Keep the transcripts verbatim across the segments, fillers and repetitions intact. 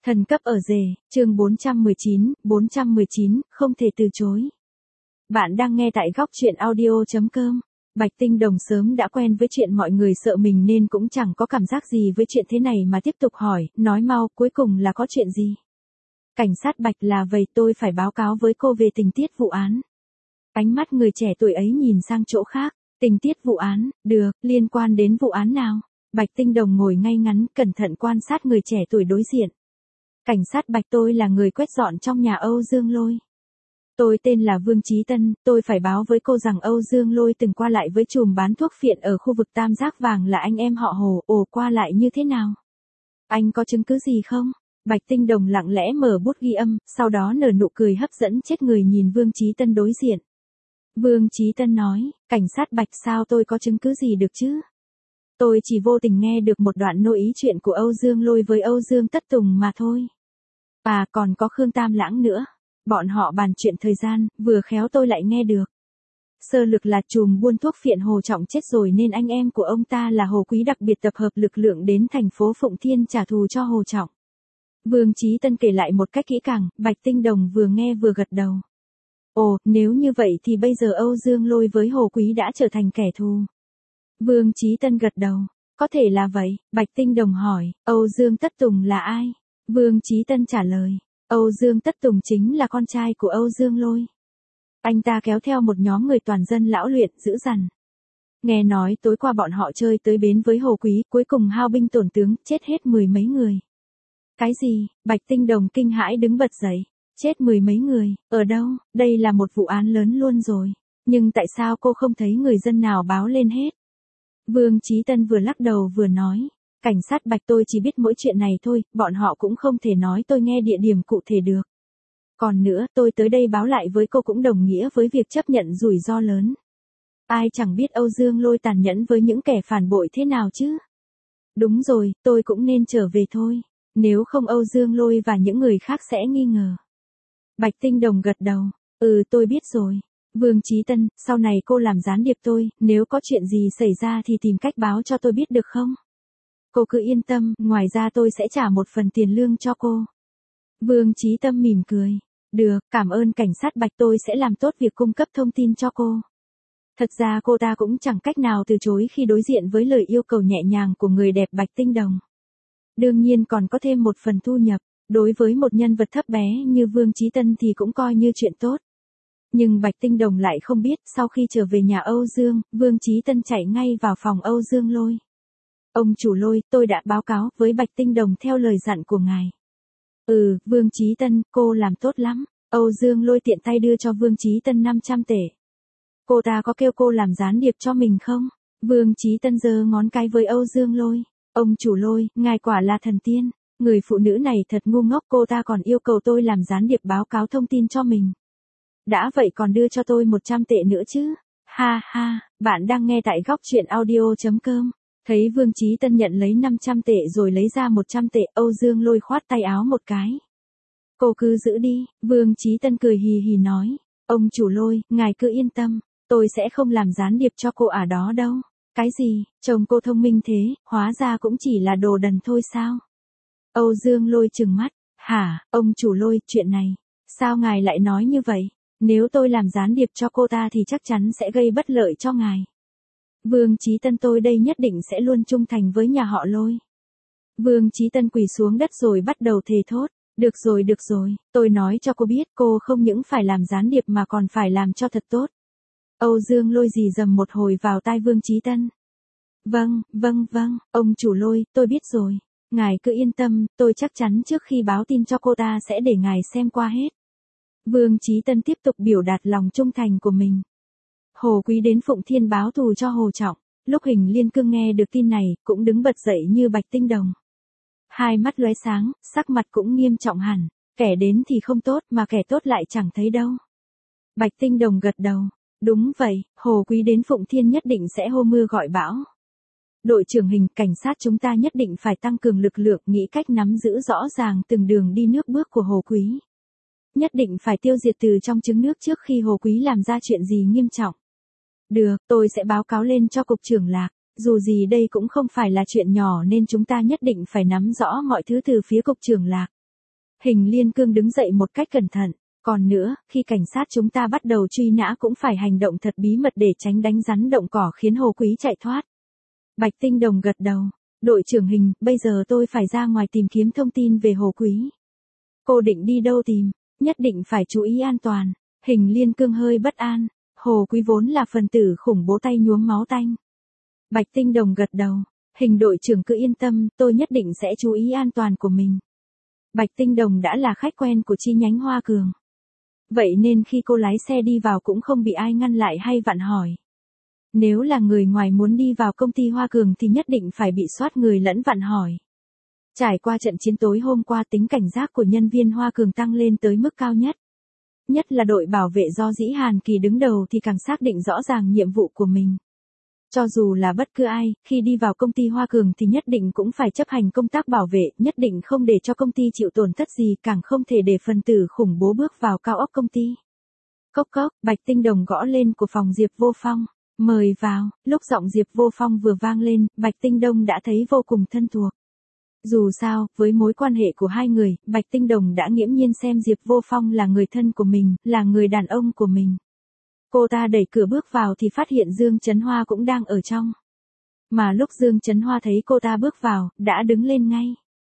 Thần cấp ở rể, chương bốn trăm mười chín, bốn trăm mười chín, không thể từ chối. Bạn đang nghe tại góc truyện audio chấm com. Bạch Tinh Đồng sớm đã quen với chuyện mọi người sợ mình nên cũng chẳng có cảm giác gì với chuyện thế này mà tiếp tục hỏi, nói mau, cuối cùng là có chuyện gì? Cảnh sát Bạch là vậy, tôi phải báo cáo với cô về tình tiết vụ án. Ánh mắt người trẻ tuổi ấy nhìn sang chỗ khác, tình tiết vụ án, được, liên quan đến vụ án nào? Bạch Tinh Đồng ngồi ngay ngắn, cẩn thận quan sát người trẻ tuổi đối diện. Cảnh sát Bạch, tôi là người quét dọn trong nhà Âu Dương Lôi. Tôi tên là Vương Chí Tân, tôi phải báo với cô rằng Âu Dương Lôi từng qua lại với trùm bán thuốc phiện ở khu vực Tam Giác Vàng là anh em họ Hồ, ồ qua lại như thế nào? Anh có chứng cứ gì không? Bạch Tinh Đồng lặng lẽ mở bút ghi âm, sau đó nở nụ cười hấp dẫn chết người nhìn Vương Chí Tân đối diện. Vương Chí Tân nói, cảnh sát Bạch sao tôi có chứng cứ gì được chứ? Tôi chỉ vô tình nghe được một đoạn nội ý chuyện của Âu Dương Lôi với Âu Dương Tất Tùng mà thôi. À còn có Khương Tam Lãng nữa. Bọn họ bàn chuyện thời gian, vừa khéo tôi lại nghe được. Sơ lược là trùm buôn thuốc phiện Hồ Trọng chết rồi nên anh em của ông ta là Hồ Quý đặc biệt tập hợp lực lượng đến thành phố Phụng Thiên trả thù cho Hồ Trọng. Vương Chí Tân kể lại một cách kỹ càng, Bạch Tinh Đồng vừa nghe vừa gật đầu. Ồ, nếu như vậy thì bây giờ Âu Dương Lôi với Hồ Quý đã trở thành kẻ thù. Vương Chí Tân gật đầu. Có thể là vậy, Bạch Tinh Đồng hỏi, Âu Dương Tất Tùng là ai? Vương Chí Tân trả lời, Âu Dương Tất Tùng chính là con trai của Âu Dương Lôi. Anh ta kéo theo một nhóm người toàn dân lão luyện, dữ dằn. Nghe nói tối qua bọn họ chơi tới bến với Hồ Quý, cuối cùng hao binh tổn tướng, chết hết mười mấy người. Cái gì? Bạch Tinh Đồng kinh hãi đứng bật dậy. Chết mười mấy người, ở đâu? Đây là một vụ án lớn luôn rồi. Nhưng tại sao cô không thấy người dân nào báo lên hết? Vương Chí Tân vừa lắc đầu vừa nói, cảnh sát Bạch tôi chỉ biết mỗi chuyện này thôi, bọn họ cũng không thể nói tôi nghe địa điểm cụ thể được. Còn nữa, tôi tới đây báo lại với cô cũng đồng nghĩa với việc chấp nhận rủi ro lớn. Ai chẳng biết Âu Dương Lôi tàn nhẫn với những kẻ phản bội thế nào chứ? Đúng rồi, tôi cũng nên trở về thôi, nếu không Âu Dương Lôi và những người khác sẽ nghi ngờ. Bạch Tinh Đồng gật đầu, ừ tôi biết rồi. Vương Chí Tân, sau này cô làm gián điệp tôi, nếu có chuyện gì xảy ra thì tìm cách báo cho tôi biết được không? Cô cứ yên tâm, ngoài ra tôi sẽ trả một phần tiền lương cho cô. Vương Chí Tân mỉm cười. Được, cảm ơn cảnh sát Bạch, tôi sẽ làm tốt việc cung cấp thông tin cho cô. Thật ra cô ta cũng chẳng cách nào từ chối khi đối diện với lời yêu cầu nhẹ nhàng của người đẹp Bạch Tinh Đồng. Đương nhiên còn có thêm một phần thu nhập, đối với một nhân vật thấp bé như Vương Chí Tân thì cũng coi như chuyện tốt. Nhưng Bạch Tinh Đồng lại không biết, sau khi trở về nhà Âu Dương, Vương Chí Tân chạy ngay vào phòng Âu Dương Lôi. Ông chủ Lôi, tôi đã báo cáo với Bạch Tinh Đồng theo lời dặn của ngài. Ừ, Vương Chí Tân, cô làm tốt lắm. Âu Dương Lôi tiện tay đưa cho Vương Chí Tân năm trăm tệ. Cô ta có kêu cô làm gián điệp cho mình không? Vương Chí Tân giơ ngón cái với Âu Dương Lôi. Ông chủ Lôi, ngài quả là thần tiên. Người phụ nữ này thật ngu ngốc, cô ta còn yêu cầu tôi làm gián điệp báo cáo thông tin cho mình. Đã vậy còn đưa cho tôi một trăm tệ nữa chứ. Ha ha, bạn đang nghe tại góc truyện audio chấm com. Thấy Vương Chí Tân nhận lấy năm trăm tệ rồi lấy ra một trăm tệ, Âu Dương Lôi khoát tay áo một cái. Cô cứ giữ đi, Vương Chí Tân cười hì hì nói. Ông chủ Lôi, ngài cứ yên tâm, tôi sẽ không làm gián điệp cho cô ở đó đâu. Cái gì, chồng cô thông minh thế, hóa ra cũng chỉ là đồ đần thôi sao? Âu Dương Lôi trừng mắt. Hả, ông chủ Lôi, chuyện này, sao ngài lại nói như vậy? Nếu tôi làm gián điệp cho cô ta thì chắc chắn sẽ gây bất lợi cho ngài. Vương Chí Tân, tôi đây nhất định sẽ luôn trung thành với nhà họ Lôi. Vương Chí Tân quỳ xuống đất rồi bắt đầu thề thốt. Được rồi được rồi, tôi nói cho cô biết cô không những phải làm gián điệp mà còn phải làm cho thật tốt. Âu Dương Lôi rì rầm một hồi vào tai Vương Chí Tân. Vâng, vâng vâng, ông chủ Lôi, tôi biết rồi. Ngài cứ yên tâm, tôi chắc chắn trước khi báo tin cho cô ta sẽ để ngài xem qua hết. Vương Chí Tân tiếp tục biểu đạt lòng trung thành của mình. Hồ Quý đến Phụng Thiên báo thù cho Hồ Trọng. Lúc Hình Liên Cương nghe được tin này, cũng đứng bật dậy như Bạch Tinh Đồng. Hai mắt lóe sáng, sắc mặt cũng nghiêm trọng hẳn. Kẻ đến thì không tốt mà kẻ tốt lại chẳng thấy đâu. Bạch Tinh Đồng gật đầu. Đúng vậy, Hồ Quý đến Phụng Thiên nhất định sẽ hô mưa gọi bão. Đội trưởng Hình, cảnh sát chúng ta nhất định phải tăng cường lực lượng, nghĩ cách nắm giữ rõ ràng từng đường đi nước bước của Hồ Quý. Nhất định phải tiêu diệt từ trong trứng nước trước khi Hồ Quý làm ra chuyện gì nghiêm trọng. Được, tôi sẽ báo cáo lên cho cục trưởng Lạc. Dù gì đây cũng không phải là chuyện nhỏ nên chúng ta nhất định phải nắm rõ mọi thứ từ phía cục trưởng Lạc. Hình Liên Cương đứng dậy một cách cẩn thận. Còn nữa, khi cảnh sát chúng ta bắt đầu truy nã cũng phải hành động thật bí mật để tránh đánh rắn động cỏ khiến Hồ Quý chạy thoát. Bạch Tinh Đồng gật đầu. Đội trưởng Hình, bây giờ tôi phải ra ngoài tìm kiếm thông tin về Hồ Quý. Cô định đi đâu tìm? Nhất định phải chú ý an toàn. Hình Liên Cương hơi bất an. Hồ Quý vốn là phần tử khủng bố tay nhuốm máu tanh. Bạch Tinh Đồng gật đầu. Hình đội trưởng cứ yên tâm, tôi nhất định sẽ chú ý an toàn của mình. Bạch Tinh Đồng đã là khách quen của chi nhánh Hoa Cường. Vậy nên khi cô lái xe đi vào cũng không bị ai ngăn lại hay vặn hỏi. Nếu là người ngoài muốn đi vào công ty Hoa Cường thì nhất định phải bị soát người lẫn vặn hỏi. Trải qua trận chiến tối hôm qua, tính cảnh giác của nhân viên Hoa Cường tăng lên tới mức cao nhất. Nhất là đội bảo vệ do Dĩ Hàn Kỳ đứng đầu thì càng xác định rõ ràng nhiệm vụ của mình. Cho dù là bất cứ ai, khi đi vào công ty Hoa Cường thì nhất định cũng phải chấp hành công tác bảo vệ, nhất định không để cho công ty chịu tổn thất gì, càng không thể để phần tử khủng bố bước vào cao ốc công ty. Cốc cốc, Bạch Tinh Đồng gõ lên của phòng Diệp Vô Phong. Mời vào. Lúc giọng Diệp Vô Phong vừa vang lên, Bạch Tinh Đồng đã thấy vô cùng thân thuộc. Dù sao, với mối quan hệ của hai người, Bạch Tinh Đồng đã nghiễm nhiên xem Diệp Vô Phong là người thân của mình, là người đàn ông của mình. Cô ta đẩy cửa bước vào thì phát hiện Dương Chấn Hoa cũng đang ở trong. Mà lúc Dương Chấn Hoa thấy cô ta bước vào, đã đứng lên ngay.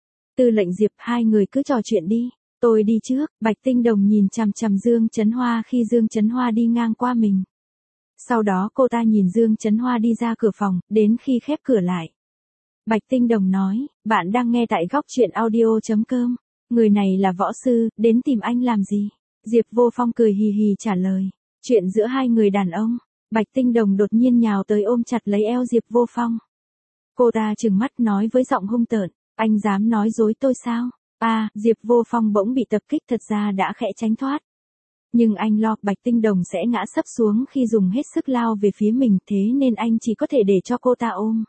Tư lệnh Diệp, hai người cứ trò chuyện đi, tôi đi trước. Bạch Tinh Đồng nhìn chằm chằm Dương Chấn Hoa khi Dương Chấn Hoa đi ngang qua mình. Sau đó cô ta nhìn Dương Chấn Hoa đi ra cửa phòng, đến khi khép cửa lại. Bạch Tinh Đồng nói, bạn đang nghe tại góc truyện audio chấm com. Người này là võ sư, đến tìm anh làm gì? Diệp Vô Phong cười hì hì trả lời. Chuyện giữa hai người đàn ông. Bạch Tinh Đồng đột nhiên nhào tới ôm chặt lấy eo Diệp Vô Phong. Cô ta trừng mắt nói với giọng hung tợn, anh dám nói dối tôi sao? À, Diệp Vô Phong bỗng bị tập kích, thật ra đã khẽ tránh thoát. Nhưng anh lo Bạch Tinh Đồng sẽ ngã sấp xuống khi dùng hết sức lao về phía mình, thế nên anh chỉ có thể để cho cô ta ôm.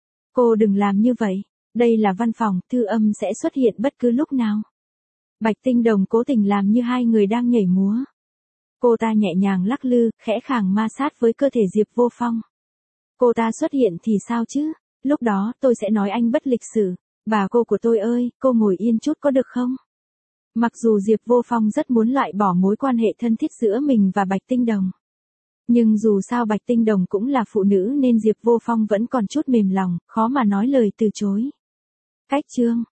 Cô đừng làm như vậy, đây là văn phòng, thư âm sẽ xuất hiện bất cứ lúc nào. Bạch Tinh Đồng cố tình làm như hai người đang nhảy múa. Cô ta nhẹ nhàng lắc lư, khẽ khàng ma sát với cơ thể Diệp Vô Phong. Cô ta xuất hiện thì sao chứ? Lúc đó tôi sẽ nói anh bất lịch sự. Bà cô của tôi ơi, cô ngồi yên chút có được không? Mặc dù Diệp Vô Phong rất muốn loại bỏ mối quan hệ thân thiết giữa mình và Bạch Tinh Đồng. Nhưng dù sao Bạch Tinh Đồng cũng là phụ nữ nên Diệp Vô Phong vẫn còn chút mềm lòng, khó mà nói lời từ chối. Cách chương